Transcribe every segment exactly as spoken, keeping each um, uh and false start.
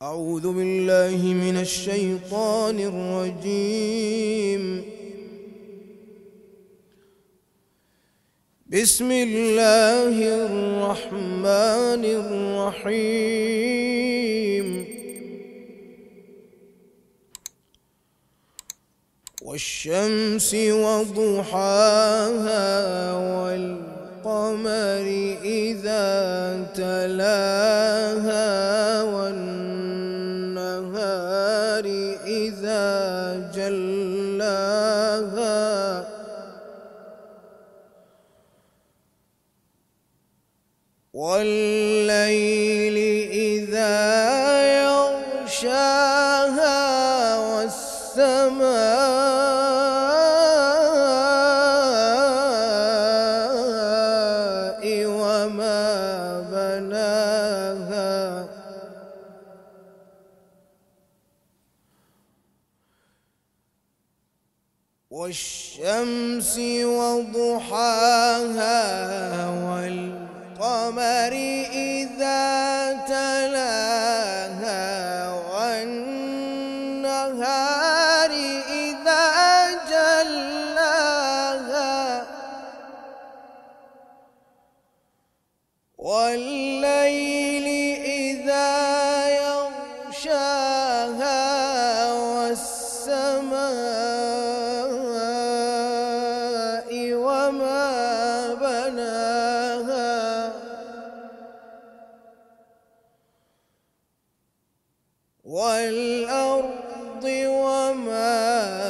أعوذ بالله من الشيطان الرجيم. بسم الله الرحمن الرحيم. والشمس وضحاها والقمر إذا تلاها والنهار إذا جلاها والليل إذا يغشاها والسماء وما بناها والشمس وضحاها والقمر إذا تلاها والنهار إذا جلاها والليل إذا يغشاها والسماء وما بناها والأرض وما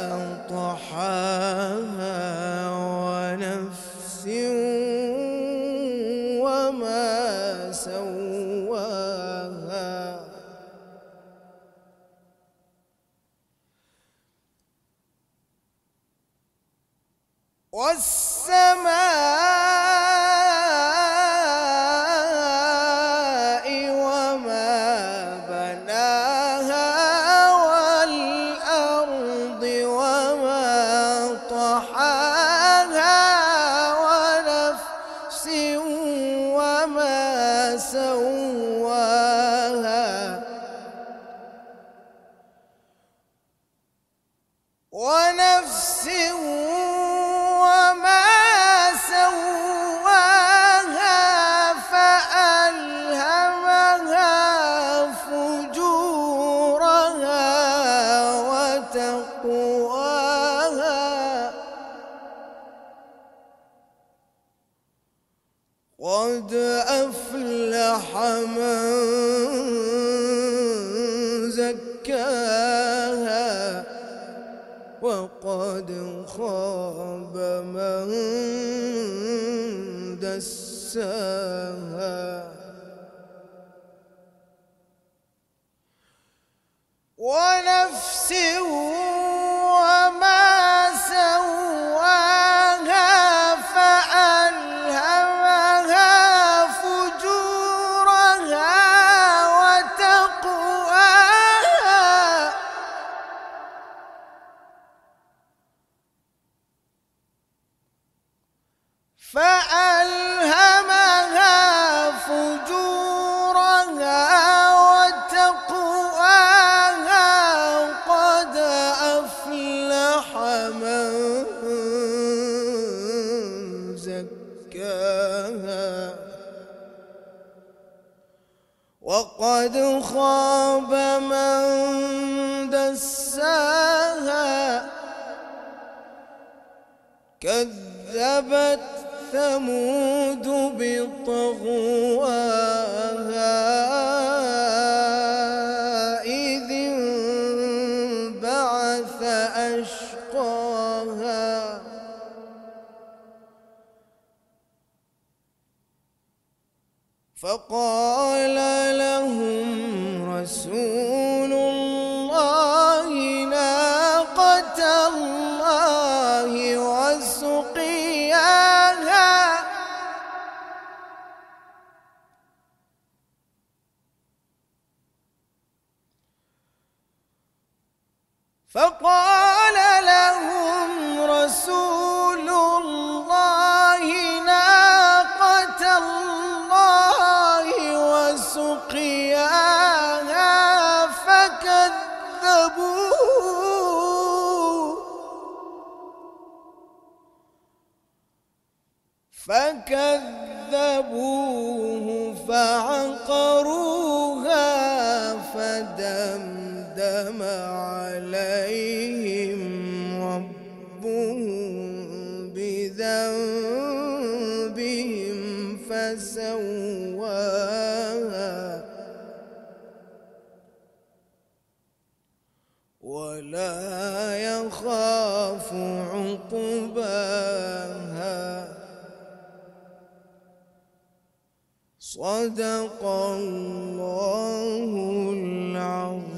طحاها ونفس وما سواها والسماء وما بناها والأرض وما طحاها ونفس وما سواها ونفس وما سواها فألهمها فجورها وتقواها قد أفلح من زكاها وقد خاب من دساها ونفس وما سواها فألهمها فجورها وتقواها فألهمها فجورها وتقواها قد أفلح من زكاها وقد خاب من دساها كذبت ثمود بطغواها إذ انبعث أشقاها فقال لهم رسول الله ناقة الله وسقياها فقال لهم رسول الله ناقة الله وسقياها فكذبوه فعقروها فدمدم عليهم ربهم بذنبهم فسواها ولا يخاف عقباها. صدق الله العظيم.